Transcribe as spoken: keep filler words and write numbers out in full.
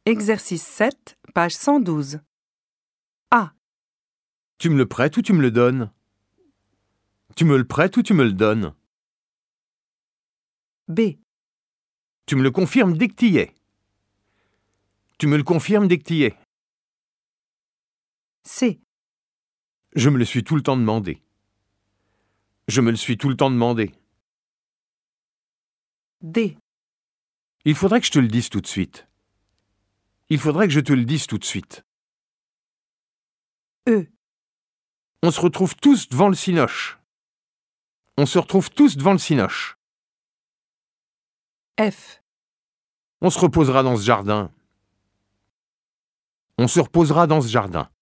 Exercice sept, page cent douze. A. Tu me le prêtes ou tu me le donnes? Tu me le prêtes ou tu me le donnes? B. Tu me le confirmes dès que t'y es. Tu me le confirmes dès que t'y es. C. Je me le suis tout le temps demandé. Je me le suis tout le temps demandé. D. Il faudrait que je te le dise tout de suite. Il faudrait que je te le dise tout de suite. E. On se retrouve tous devant le cinoche. On se retrouve tous devant le cinoche. F. On se reposera dans ce jardin. On se reposera dans ce jardin.